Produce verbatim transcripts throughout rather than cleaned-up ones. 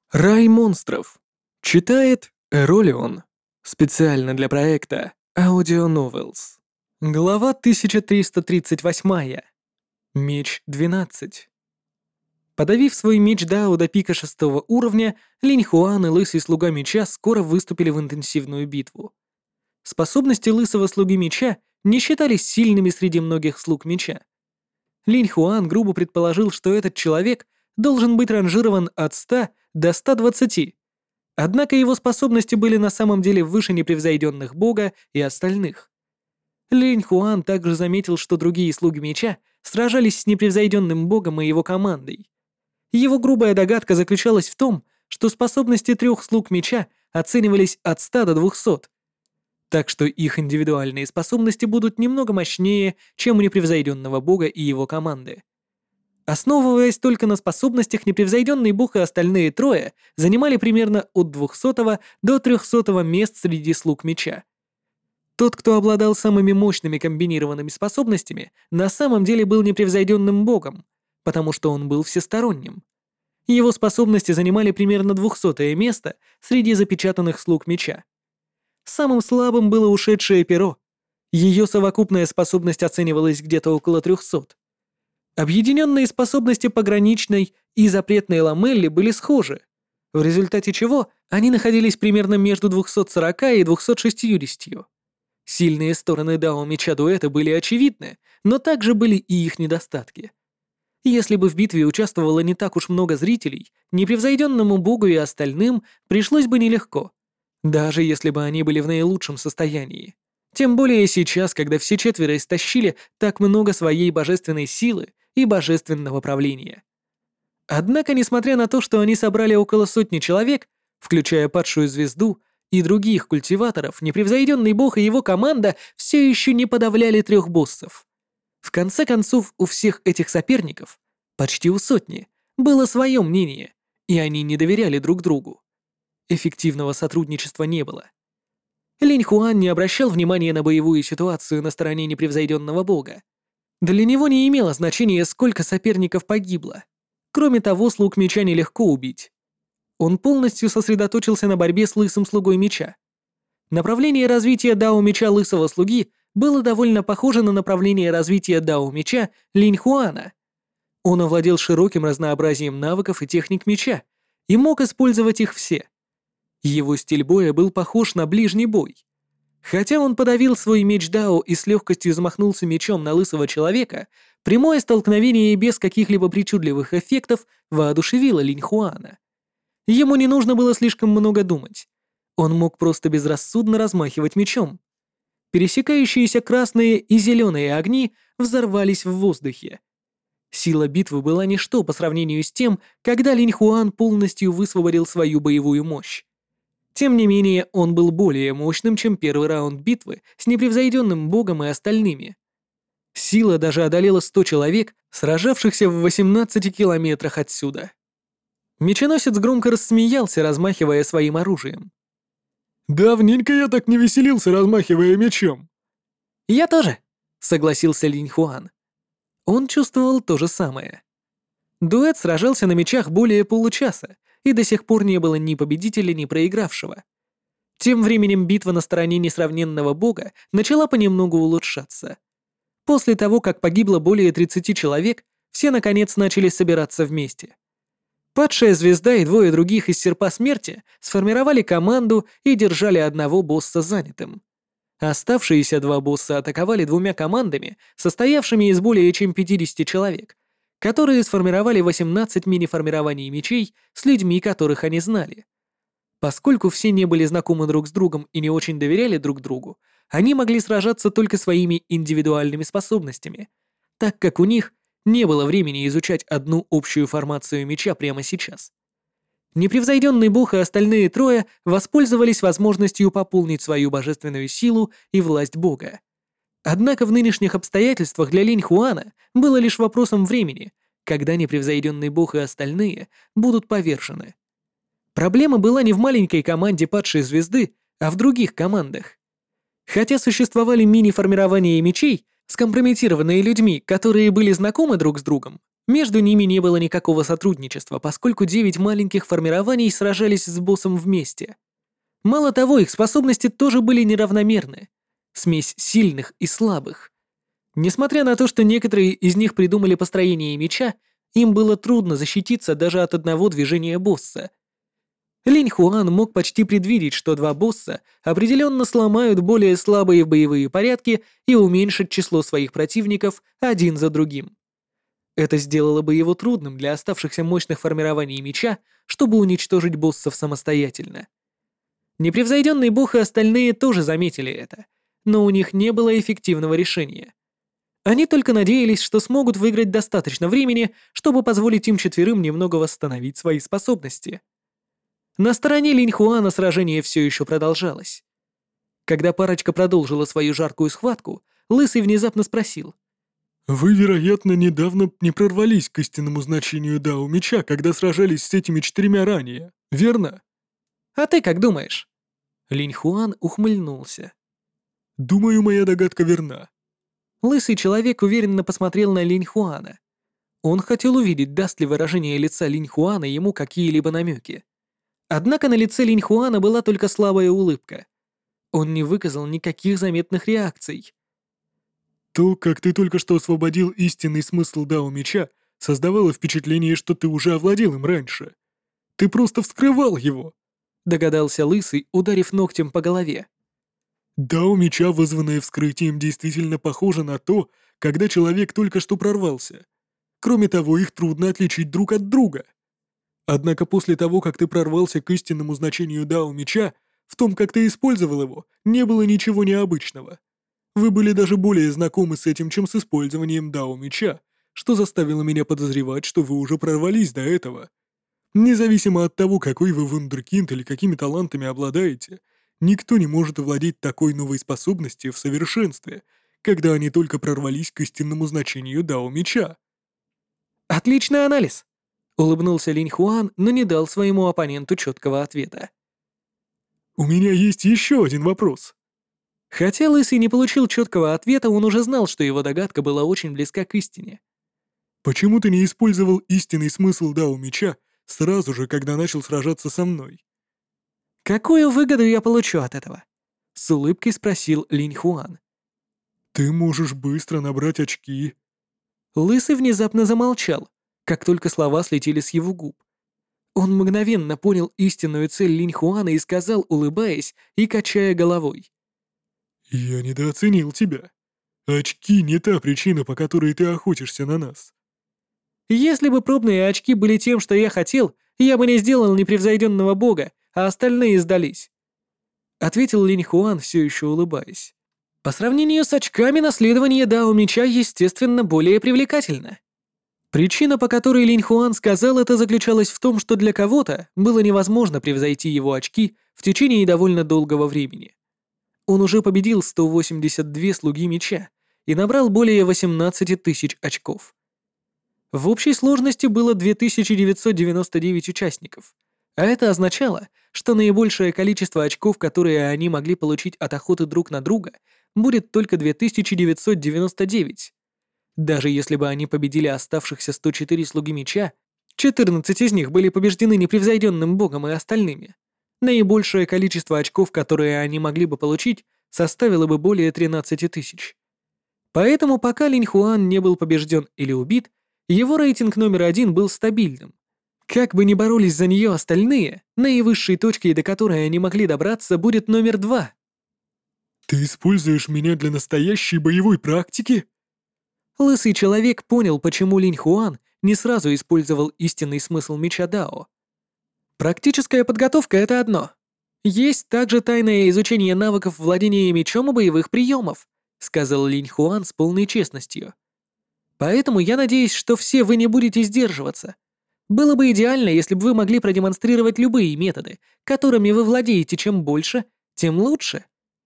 Рай монстров. Читает Эролион. Специально для проекта Audio Novels. Глава тысяча триста тридцать восемь. Меч двенадцать. Подавив свой меч Дао до пика шестого уровня, Линь Хуан и Лысый Слуга Меча скоро выступили в интенсивную битву. Способности Лысого Слуги Меча не считались сильными среди многих слуг меча. Линь Хуан грубо предположил, что этот человек должен быть ранжирован от ста до ста двадцати. Однако его способности были на самом деле выше непревзойденных бога и остальных. Линь Хуан также заметил, что другие слуги меча сражались с непревзойденным богом и его командой. Его грубая догадка заключалась в том, что способности трех слуг меча оценивались от ста до двухсот, так что их индивидуальные способности будут немного мощнее, чем у непревзойденного бога и его команды. Основываясь только на способностях, непревзойденный бог и остальные трое занимали примерно от двухсотого до трехсотого мест среди слуг меча. Тот, кто обладал самыми мощными комбинированными способностями, на самом деле был непревзойденным богом, потому что он был всесторонним. Его способности занимали примерно двухсотое место среди запечатанных слуг меча. Самым слабым было ушедшее перо. Ее совокупная способность оценивалась где-то около трехсот. Объединенные способности пограничной и запретной ламелли были схожи, в результате чего они находились примерно между двумястами сорока и двумястами шестьюдесятью. Сильные стороны Дао Меча Дуэта были очевидны, но также были и их недостатки. Если бы в битве участвовало не так уж много зрителей, непревзойденному богу и остальным пришлось бы нелегко, даже если бы они были в наилучшем состоянии. Тем более сейчас, когда все четверо истощили так много своей божественной силы и божественного правления. Однако, несмотря на то, что они собрали около сотни человек, включая падшую звезду и других культиваторов, непревзойденный бог и его команда все еще не подавляли трех боссов. В конце концов, у всех этих соперников, почти у сотни, было свое мнение, и они не доверяли друг другу. Эффективного сотрудничества не было. Линь Хуан не обращал внимания на боевую ситуацию на стороне непревзойденного бога. Для него не имело значения, сколько соперников погибло. Кроме того, слуг меча нелегко убить. Он полностью сосредоточился на борьбе с Лысым Слугой Меча. Направление развития Дао Меча Лысого Слуги было довольно похоже на направление развития Дао Меча Линь Хуана. Он овладел широким разнообразием навыков и техник меча и мог использовать их все. Его стиль боя был похож на ближний бой. Хотя он подавил свой меч Дао и с легкостью замахнулся мечом на лысого человека, прямое столкновение без каких-либо причудливых эффектов воодушевило Линь Хуана. Ему не нужно было слишком много думать. Он мог просто безрассудно размахивать мечом. Пересекающиеся красные и зеленые огни взорвались в воздухе. Сила битвы была ничто по сравнению с тем, когда Линь Хуан полностью высвободил свою боевую мощь. Тем не менее, он был более мощным, чем первый раунд битвы с непревзойденным богом и остальными. Сила даже одолела сто человек, сражавшихся в восемнадцати километрах отсюда. Меченосец громко рассмеялся, размахивая своим оружием. «Давненько я так не веселился, размахивая мечом». «Я тоже», — согласился Линь Хуан. Он чувствовал то же самое. Дуэт сражался на мечах более получаса, и до сих пор не было ни победителя, ни проигравшего. Тем временем битва на стороне несравненного бога начала понемногу улучшаться. После того, как погибло более тридцати человек, все наконец начали собираться вместе. Падшая звезда и двое других из Серпа Смерти сформировали команду и держали одного босса занятым. Оставшиеся два босса атаковали двумя командами, состоявшими из более чем пятидесяти человек, которые сформировали восемнадцать мини-формирований мечей с людьми, которых они знали. Поскольку все не были знакомы друг с другом и не очень доверяли друг другу, они могли сражаться только своими индивидуальными способностями, так как у них не было времени изучать одну общую формацию меча прямо сейчас. Непревзойденный бог и остальные трое воспользовались возможностью пополнить свою божественную силу и власть бога. Однако в нынешних обстоятельствах для Линь Хуана было лишь вопросом времени, когда непревзойденный бог и остальные будут повержены. Проблема была не в маленькой команде падшей звезды, а в других командах. Хотя существовали мини-формирования мечей, скомпрометированные людьми, которые были знакомы друг с другом, Между ними не было никакого сотрудничества, поскольку девять маленьких формирований сражались с боссом вместе. Мало того, их способности тоже были неравномерны. Смесь сильных и слабых. Несмотря на то, что некоторые из них придумали построение меча, им было трудно защититься даже от одного движения босса. Линь Хуан мог почти предвидеть, что два босса определенно сломают более слабые боевые порядки и уменьшат число своих противников один за другим. Это сделало бы его трудным для оставшихся мощных формирований меча, чтобы уничтожить боссов самостоятельно. Непревзойденный бог и остальные тоже заметили это, но у них не было эффективного решения. Они только надеялись, что смогут выиграть достаточно времени, чтобы позволить им четверым немного восстановить свои способности. На стороне Линь Хуана сражение все еще продолжалось. Когда парочка продолжила свою жаркую схватку, Лысый внезапно спросил. «Вы, вероятно, недавно не прорвались к истинному значению Дао Меча, когда сражались с этими четырьмя ранее, верно?» «А ты как думаешь?» Линь Хуан ухмыльнулся. «Думаю, моя догадка верна». Лысый человек уверенно посмотрел на Линь Хуана. Он хотел увидеть, даст ли выражение лица Линь Хуана ему какие-либо намеки. Однако на лице Линь Хуана была только слабая улыбка. Он не выказал никаких заметных реакций. «То, как ты только что освободил истинный смысл Дао Меча, создавало впечатление, что ты уже овладел им раньше. Ты просто вскрывал его», — догадался Лысый, ударив ногтем по голове. «Дао Меча, вызванное вскрытием, действительно похоже на то, когда человек только что прорвался. Кроме того, их трудно отличить друг от друга. Однако после того, как ты прорвался к истинному значению Дао Меча, в том, как ты использовал его, не было ничего необычного. Вы были даже более знакомы с этим, чем с использованием Дао Меча, что заставило меня подозревать, что вы уже прорвались до этого. Независимо от того, какой вы вундеркинд или какими талантами обладаете, никто не может овладеть такой новой способностью в совершенстве, когда они только прорвались к истинному значению Дао Меча». «Отличный анализ!» — улыбнулся Линь Хуан, но не дал своему оппоненту четкого ответа. «У меня есть еще один вопрос». Хотя Лысый не получил четкого ответа, он уже знал, что его догадка была очень близка к истине. «Почему ты не использовал истинный смысл Дао Меча сразу же, когда начал сражаться со мной?» «Какую выгоду я получу от этого?» — с улыбкой спросил Линь Хуан. «Ты можешь быстро набрать очки». Лысый внезапно замолчал, как только слова слетели с его губ. Он мгновенно понял истинную цель Линь Хуана и сказал, улыбаясь и качая головой. «Я недооценил тебя. Очки не та причина, по которой ты охотишься на нас». «Если бы пробные очки были тем, что я хотел, я бы не сделал непревзойденного бога, а остальные сдались», — ответил Линь Хуан, все еще улыбаясь. «По сравнению с очками, наследование Дао Меча, естественно, более привлекательно». Причина, по которой Линь Хуан сказал это, заключалась в том, что для кого-то было невозможно превзойти его очки в течение довольно долгого времени. Он уже победил сто восемьдесят два слуги меча и набрал более восемнадцати тысяч очков. В общей сложности было две тысячи девятьсот девяносто девять участников, а это означало, что наибольшее количество очков, которые они могли получить от охоты друг на друга, будет только две тысячи девятьсот девяносто девять. Даже если бы они победили оставшихся сто четыре слуги меча, четырнадцать из них были побеждены непревзойденным богом и остальными. Наибольшее количество очков, которые они могли бы получить, составило бы более тринадцати тысяч. Поэтому пока Линь Хуан не был побежден или убит, его рейтинг номер один был стабильным. Как бы ни боролись за нее остальные, наивысшей точкой, до которой они могли добраться, будет номер два. «Ты используешь меня для настоящей боевой практики?» Лысый человек понял, почему Линь Хуан не сразу использовал истинный смысл меча Дао. Практическая подготовка — это одно. Есть также тайное изучение навыков владения мечом и боевых приемов, сказал Линь Хуан с полной честностью. Поэтому я надеюсь, что все вы не будете сдерживаться. Было бы идеально, если бы вы могли продемонстрировать любые методы, которыми вы владеете. Чем больше, тем лучше.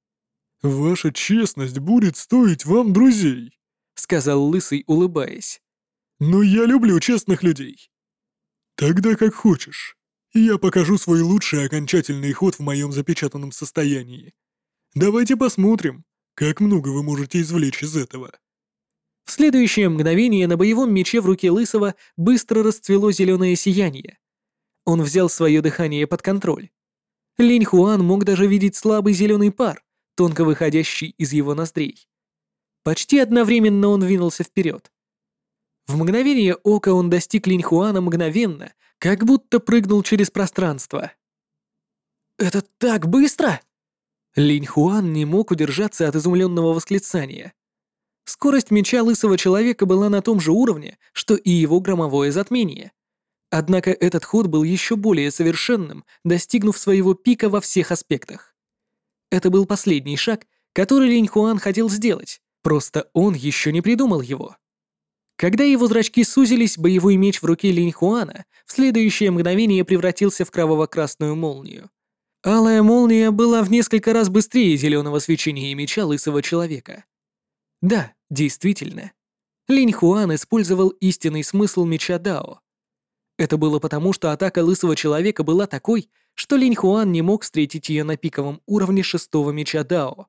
«Ваша честность будет стоить вам друзей», — сказал Лысый, улыбаясь. «Но я люблю честных людей». «Тогда как хочешь. Я покажу свой лучший окончательный ход в моем запечатанном состоянии. Давайте посмотрим, как много вы можете извлечь из этого». В следующее мгновение на боевом мече в руке Лысого быстро расцвело зеленое сияние. Он взял свое дыхание под контроль. Линь Хуан мог даже видеть слабый зеленый пар, тонко выходящий из его ноздрей. Почти одновременно он двинулся вперед. В мгновение ока он достиг Линь Хуана мгновенно, как будто прыгнул через пространство. «Это так быстро!» Линь Хуан не мог удержаться от изумленного восклицания. Скорость меча Лысого Человека была на том же уровне, что и его громовое затмение. Однако этот ход был еще более совершенным, достигнув своего пика во всех аспектах. Это был последний шаг, который Линь Хуан хотел сделать, просто он еще не придумал его. Когда его зрачки сузились, боевой меч в руке Линь Хуана в следующее мгновение превратился в кроваво-красную молнию. Алая молния была в несколько раз быстрее зеленого свечения меча Лысого Человека. Да, действительно. Линь Хуан использовал истинный смысл меча Дао. Это было потому, что атака Лысого Человека была такой, что Линь Хуан не мог встретить ее на пиковом уровне шестого меча Дао.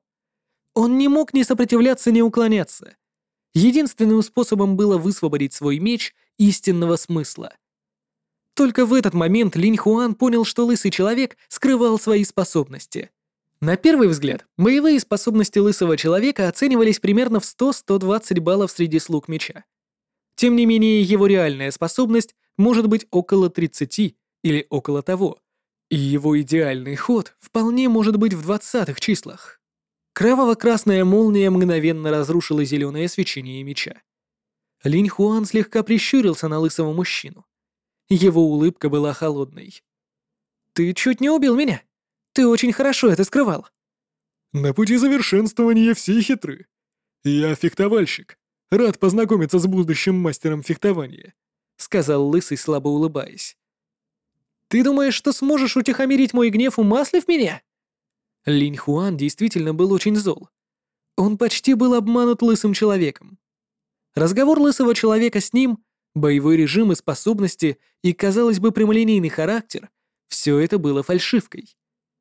Он не мог ни сопротивляться, ни уклоняться. Единственным способом было высвободить свой меч истинного смысла. Только в этот момент Линь Хуан понял, что Лысый Человек скрывал свои способности. На первый взгляд, боевые способности Лысого Человека оценивались примерно в сто — сто двадцать баллов среди слуг меча. Тем не менее, его реальная способность может быть около тридцати или около того, и его идеальный ход вполне может быть в двадцатых числах. Кроваво-красная молния мгновенно разрушила зеленое свечение меча. Линь Хуан слегка прищурился на лысого мужчину. Его улыбка была холодной. «Ты чуть не убил меня. Ты очень хорошо это скрывал». «На пути совершенствования все хитры. Я фехтовальщик. Рад познакомиться с будущим мастером фехтования», — сказал Лысый, слабо улыбаясь. «Ты думаешь, что сможешь утихомирить мой гнев, умаслив меня?» Линь Хуан действительно был очень зол. Он почти был обманут Лысым Человеком. Разговор Лысого Человека с ним, боевой режим и способности и, казалось бы, прямолинейный характер — все это было фальшивкой.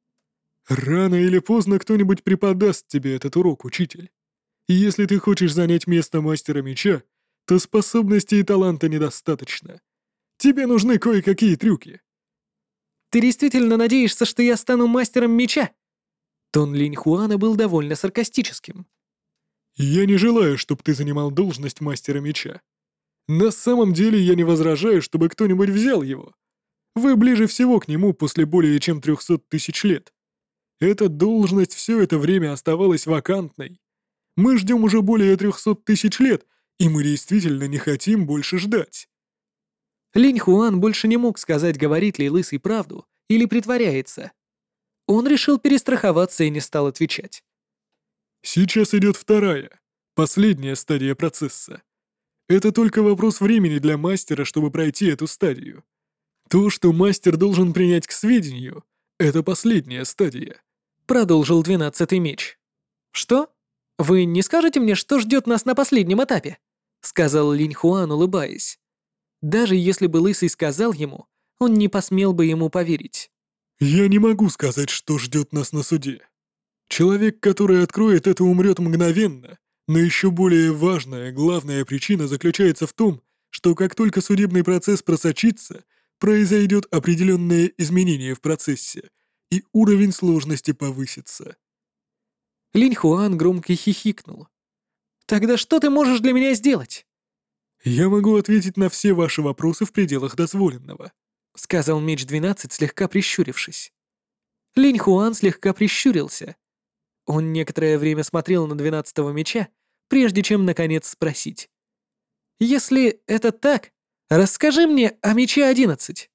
«Рано или поздно кто-нибудь преподаст тебе этот урок, учитель. И если ты хочешь занять место мастера меча, то способностей и таланта недостаточно. Тебе нужны кое-какие трюки». «Ты действительно надеешься, что я стану мастером меча?» Тон Линь Хуана был довольно саркастическим. «Я не желаю, чтобы ты занимал должность мастера меча. На самом деле я не возражаю, чтобы кто-нибудь взял его. Вы ближе всего к нему после более чем трехсот тысяч лет. Эта должность все это время оставалась вакантной. Мы ждем уже более трехсот тысяч лет, и мы действительно не хотим больше ждать». Линь Хуан больше не мог сказать, говорит ли Лысый правду или притворяется. Он решил перестраховаться и не стал отвечать. «Сейчас идет вторая, последняя стадия процесса. Это только вопрос времени для мастера, чтобы пройти эту стадию. То, что мастер должен принять к сведению, это последняя стадия», — продолжил двенадцатый меч. «Что? Вы не скажете мне, что ждет нас на последнем этапе?» — сказал Линь Хуан, улыбаясь. Даже если бы Лысый сказал ему, он не посмел бы ему поверить. «Я не могу сказать, что ждет нас на суде. Человек, который откроет это, умрет мгновенно, но еще более важная, главная причина заключается в том, что как только судебный процесс просочится, произойдет определенное изменение в процессе, и уровень сложности повысится». Линь Хуан громко хихикнул. «Тогда что ты можешь для меня сделать?» «Я могу ответить на все ваши вопросы в пределах дозволенного», — сказал меч двенадцать, слегка прищурившись. Линь Хуан слегка прищурился. Он некоторое время смотрел на двенадцатого меча, прежде чем, наконец, спросить. «Если это так, расскажи мне о мече одиннадцать».